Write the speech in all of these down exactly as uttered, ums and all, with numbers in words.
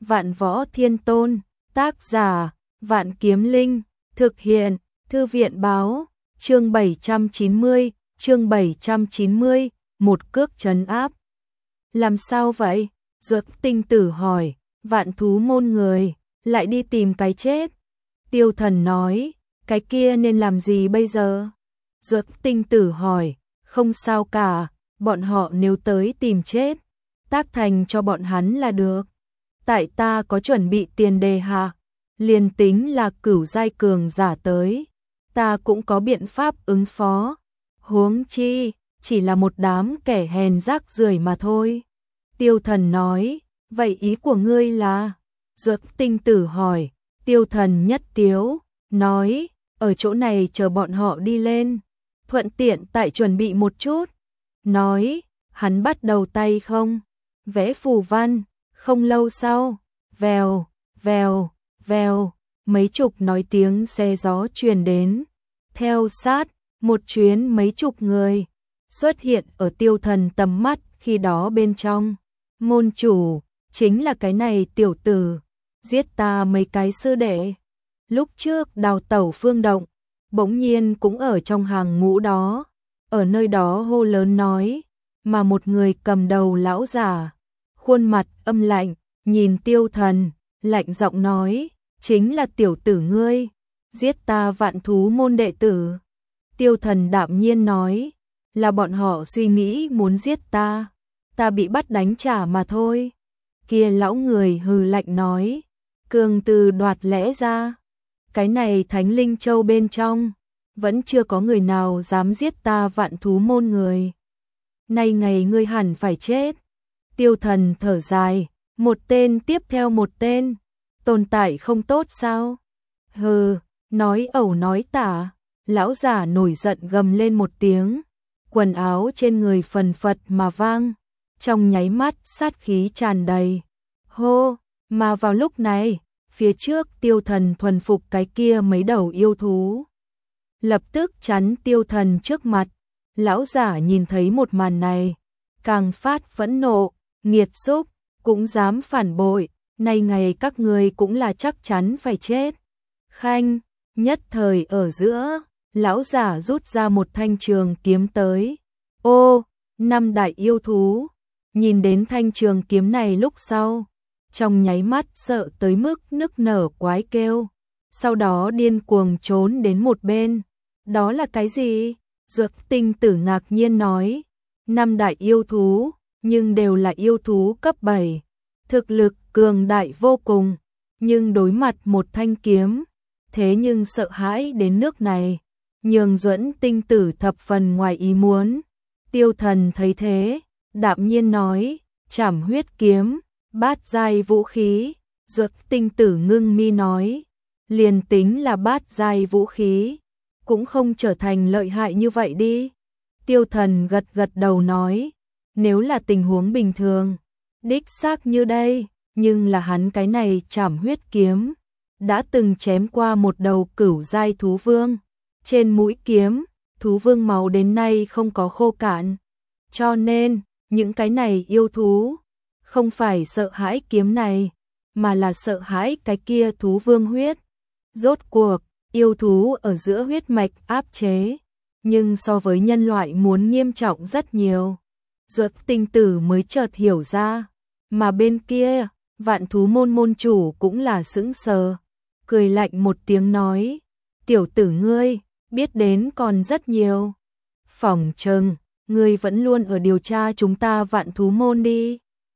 Vạn Võ Thiên Tôn, tác giả, Vạn Kiếm Linh, thực hiện, Thư viện báo, chương bảy trăm chín mươi, chương bảy trăm chín mươi, một cước trấn áp. Làm sao vậy? Duật Tinh Tử hỏi, Vạn Thú môn người, lại đi tìm cái chết. Tiêu Thần nói, cái kia nên làm gì bây giờ? Duật Tinh Tử hỏi, không sao cả, bọn họ nếu tới tìm chết, tác thành cho bọn hắn là được. Tại ta có chuẩn bị tiền đề hạ, liền tính là cửu giai cường giả tới, ta cũng có biện pháp ứng phó. Huống chi, chỉ là một đám kẻ hèn rác rưởi mà thôi. Tiêu Thần nói, vậy ý của ngươi là? Duật Tinh Tử hỏi. Tiêu Thần nhất tiếu, nói, ở chỗ này chờ bọn họ đi lên, thuận tiện tại chuẩn bị một chút. Nói, hắn bắt đầu tay không, vẽ phù văn, không lâu sau, vèo, vèo, vèo, mấy chục nói tiếng xe gió truyền đến. Theo sát, một chuyến mấy chục người xuất hiện ở Tiêu Thần tầm mắt, khi đó bên trong. Môn chủ, chính là cái này tiểu tử, giết ta mấy cái sư đệ. Lúc trước đào tẩu Phương Động, bỗng nhiên cũng ở trong hàng ngũ đó, ở nơi đó hô lớn nói, mà một người cầm đầu lão giả, khuôn mặt âm lạnh, nhìn Tiêu Thần, lạnh giọng nói, chính là tiểu tử ngươi, giết ta Vạn Thú môn đệ tử. Tiêu Thần đạm nhiên nói, là bọn họ suy nghĩ muốn giết ta, ta bị bắt đánh trả mà thôi. Kia lão người hừ lạnh nói, cường từ đoạt lẽ ra, cái này Thánh Linh Châu bên trong, vẫn chưa có người nào dám giết ta Vạn Thú môn người. Nay ngày ngươi hẳn phải chết. Tiêu Thần thở dài, một tên tiếp theo một tên, tồn tại không tốt sao? Hừ, nói ẩu nói tả, lão giả nổi giận gầm lên một tiếng, quần áo trên người phần phật mà vang, trong nháy mắt sát khí tràn đầy. Hô, mà vào lúc này, phía trước Tiêu Thần thuần phục cái kia mấy đầu yêu thú, lập tức chắn Tiêu Thần trước mặt. Lão giả nhìn thấy một màn này, càng phát phẫn nộ, nghiệt xúc, cũng dám phản bội, nay ngày các ngươi cũng là chắc chắn phải chết. Khanh, nhất thời ở giữa, lão giả rút ra một thanh trường kiếm tới. Ô, năm đại yêu thú, nhìn đến thanh trường kiếm này lúc sau, trong nháy mắt sợ tới mức nức nở quái kêu, sau đó điên cuồng trốn đến một bên. Đó là cái gì? Duật Tinh Tử ngạc nhiên nói, năm đại yêu thú, nhưng đều là yêu thú cấp bảy, thực lực cường đại vô cùng, nhưng đối mặt một thanh kiếm, thế nhưng sợ hãi đến nước này, nhường Duẫn Tinh Tử thập phần ngoài ý muốn. Tiêu Thần thấy thế, đạm nhiên nói, Trảm Huyết kiếm, bát giai vũ khí. Duật Tinh Tử ngưng mi nói, liền tính là bát giai vũ khí, cũng không trở thành lợi hại như vậy đi. Tiêu Thần gật gật đầu nói, nếu là tình huống bình thường, đích xác như đây, nhưng là hắn cái này Trảm Huyết kiếm, đã từng chém qua một đầu cửu giai thú vương, trên mũi kiếm, thú vương máu đến nay không có khô cạn, cho nên, những cái này yêu thú, không phải sợ hãi kiếm này, mà là sợ hãi cái kia thú vương huyết. Rốt cuộc, yêu thú ở giữa huyết mạch áp chế, nhưng so với nhân loại muốn nghiêm trọng rất nhiều. Duật Tinh Tử mới chợt hiểu ra, mà bên kia, Vạn Thú môn môn chủ cũng là sững sờ, cười lạnh một tiếng nói, tiểu tử ngươi, biết đến còn rất nhiều. Phỏng chừng, ngươi vẫn luôn ở điều tra chúng ta Vạn Thú môn đi.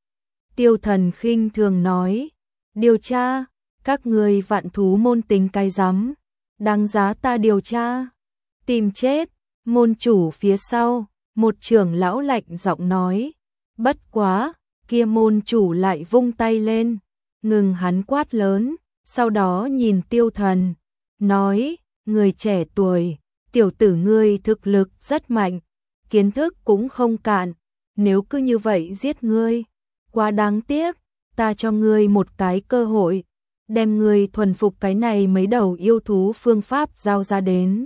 Tiêu Thần khinh thường nói, điều tra, các ngươi Vạn Thú môn tính cái rắm, đáng giá ta điều tra, tìm chết. Môn chủ phía sau, một trưởng lão lạnh giọng nói, bất quá, kia môn chủ lại vung tay lên, ngừng hắn quát lớn, sau đó nhìn Tiêu Thần, nói, người trẻ tuổi, tiểu tử ngươi thực lực rất mạnh, kiến thức cũng không cạn, nếu cứ như vậy giết ngươi, quá đáng tiếc, ta cho ngươi một cái cơ hội, đem ngươi thuần phục cái này mấy đầu yêu thú phương pháp giao ra đến,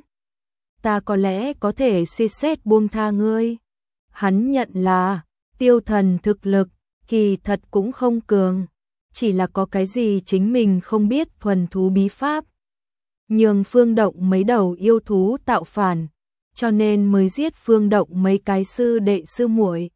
ta có lẽ có thể suy xét buông tha ngươi. Hắn nhận là, Tiêu Thần thực lực, kỳ thật cũng không cường, chỉ là có cái gì chính mình không biết thuần thú bí pháp. Nhường Phương Động mấy đầu yêu thú tạo phản, cho nên mới giết Phương Động mấy cái sư đệ sư muội.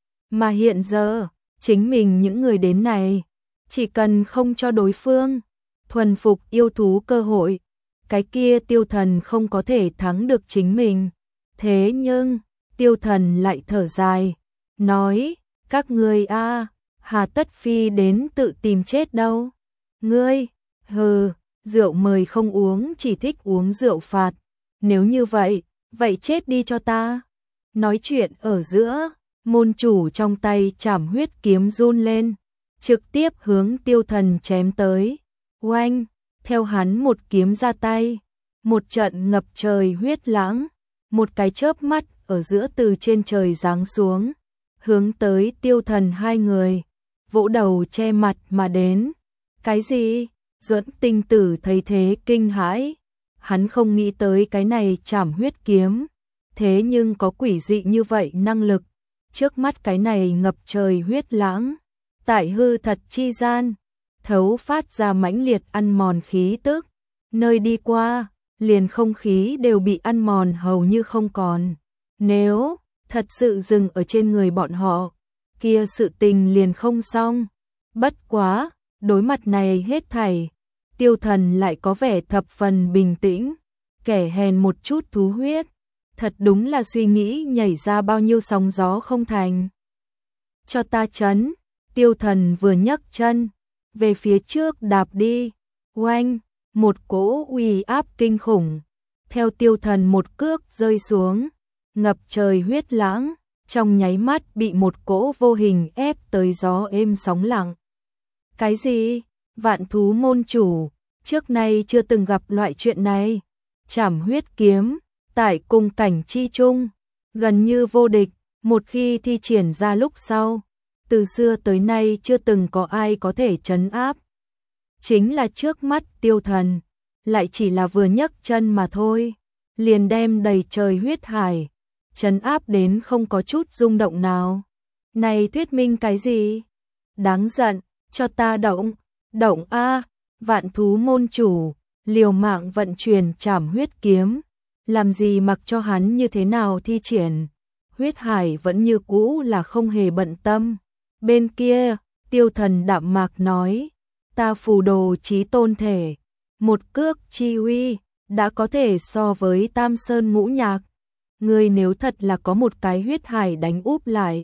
Mà hiện giờ, chính mình những người đến này, chỉ cần không cho đối phương thuần phục yêu thú cơ hội, cái kia Tiêu Thần không có thể thắng được chính mình. Thế nhưng, Tiêu Thần lại thở dài, nói, các ngươi a, hà tất phi đến tự tìm chết đâu. Ngươi, hừ, rượu mời không uống, chỉ thích uống rượu phạt. Nếu như vậy, vậy chết đi cho ta. Nói chuyện ở giữa, môn chủ trong tay trảm huyết kiếm run lên, trực tiếp hướng Tiêu Thần chém tới. Oanh, theo hắn một kiếm ra tay, một trận ngập trời huyết lãng, một cái chớp mắt ở giữa từ trên trời giáng xuống, hướng tới Tiêu Thần hai người, vỗ đầu che mặt mà đến. Cái gì? Duẫn Tinh Tử thấy thế kinh hãi, hắn không nghĩ tới cái này trảm huyết kiếm, thế nhưng có quỷ dị như vậy năng lực. Trước mắt cái này ngập trời huyết lãng, tại hư thật chi gian, thấu phát ra mãnh liệt ăn mòn khí tức, nơi đi qua, liền không khí đều bị ăn mòn hầu như không còn. Nếu thật sự dừng ở trên người bọn họ, kia sự tình liền không xong. Bất quá, đối mặt này hết thảy, Tiêu Thần lại có vẻ thập phần bình tĩnh, kẻ hèn một chút thú huyết, thật đúng là suy nghĩ nhảy ra bao nhiêu sóng gió không thành. Cho ta chấn, Tiêu Thần vừa nhấc chân, về phía trước đạp đi, oanh, một cỗ uy áp kinh khủng, theo Tiêu Thần một cước rơi xuống, ngập trời huyết lãng, trong nháy mắt bị một cỗ vô hình ép tới gió êm sóng lặng. Cái gì? Vạn thú môn chủ, trước nay chưa từng gặp loại chuyện này. Trảm huyết kiếm, tại cùng cảnh chi chung, gần như vô địch, một khi thi triển ra lúc sau, từ xưa tới nay chưa từng có ai có thể trấn áp. Chính là trước mắt Tiêu Thần, lại chỉ là vừa nhấc chân mà thôi, liền đem đầy trời huyết hải, trấn áp đến không có chút rung động nào. Này thuyết minh cái gì? Đáng giận, cho ta động, động a, vạn thú môn chủ, liều mạng vận chuyển trảm huyết kiếm, làm gì mặc cho hắn như thế nào thi triển. Huyết hải vẫn như cũ là không hề bận tâm. Bên kia, Tiêu Thần đạm mạc nói, ta phù đồ chí tôn thể, một cước chi uy, đã có thể so với Tam Sơn Ngũ Nhạc. Ngươi nếu thật là có một cái huyết hải đánh úp lại,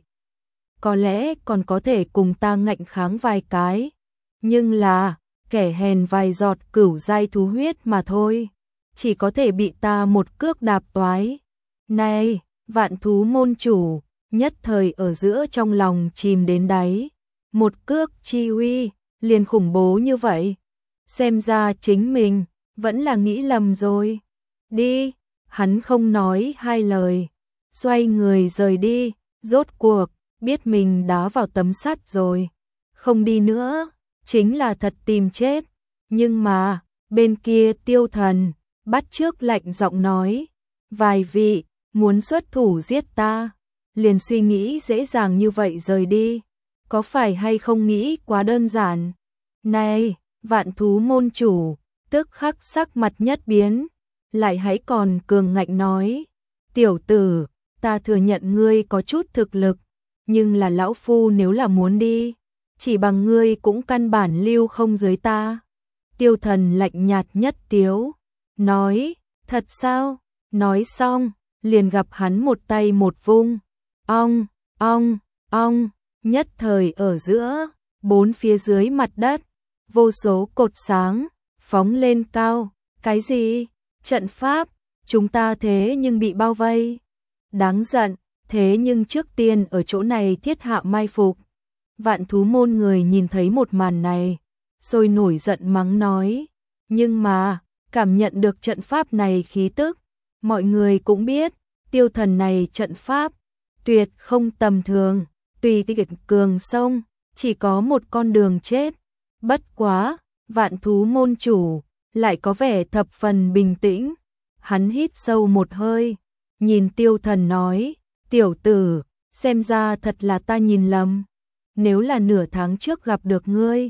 có lẽ còn có thể cùng ta ngạnh kháng vài cái, nhưng là, kẻ hèn vài giọt cửu giai thú huyết mà thôi, chỉ có thể bị ta một cước đạp toái. Này, vạn thú môn chủ, nhất thời ở giữa trong lòng chìm đến đáy, một cước chi uy, liền khủng bố như vậy. Xem ra chính mình, vẫn là nghĩ lầm rồi. Đi, hắn không nói hai lời, xoay người rời đi, rốt cuộc, biết mình đá vào tấm sắt rồi. Không đi nữa, chính là thật tìm chết. Nhưng mà, bên kia Tiêu Thần, bắt chước lạnh giọng nói, vài vị, muốn xuất thủ giết ta, liền suy nghĩ dễ dàng như vậy rời đi, có phải hay không nghĩ quá đơn giản. Này, vạn thú môn chủ, tức khắc sắc mặt nhất biến, lại hãy còn cường ngạnh nói, tiểu tử, ta thừa nhận ngươi có chút thực lực, nhưng là lão phu nếu là muốn đi, chỉ bằng ngươi cũng căn bản lưu không dưới ta. Tiêu Thần lạnh nhạt nhất tiếu, nói, thật sao? Nói xong, liền gặp hắn một tay một vung, ong, ong, ong, nhất thời ở giữa, bốn phía dưới mặt đất, vô số cột sáng, phóng lên cao. Cái gì? Trận pháp, chúng ta thế nhưng bị bao vây. Đáng giận, thế nhưng trước tiên ở chỗ này thiết hạ mai phục. Vạn thú môn người nhìn thấy một màn này, sôi nổi giận mắng nói, nhưng mà, cảm nhận được trận pháp này khí tức, mọi người cũng biết, Tiêu Thần này trận pháp, tuyệt không tầm thường, tùy tiện cường sông, chỉ có một con đường chết. Bất quá, vạn thú môn chủ, lại có vẻ thập phần bình tĩnh, hắn hít sâu một hơi, nhìn Tiêu Thần nói, tiểu tử, xem ra thật là ta nhìn lầm, nếu là nửa tháng trước gặp được ngươi,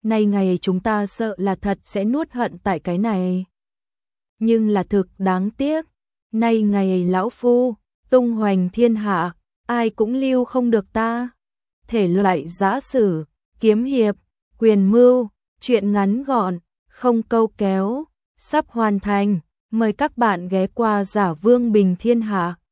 nay ngày chúng ta sợ là thật sẽ nuốt hận tại cái này. Nhưng là thực đáng tiếc, nay ngày lão phu, tung hoành thiên hạ, ai cũng lưu không được ta. Thể loại giã sử, kiếm hiệp, quyền mưu, truyện ngắn gọn, không câu kéo, sắp hoàn thành, mời các bạn ghé qua Giả Vương Bình Thiên Hạ.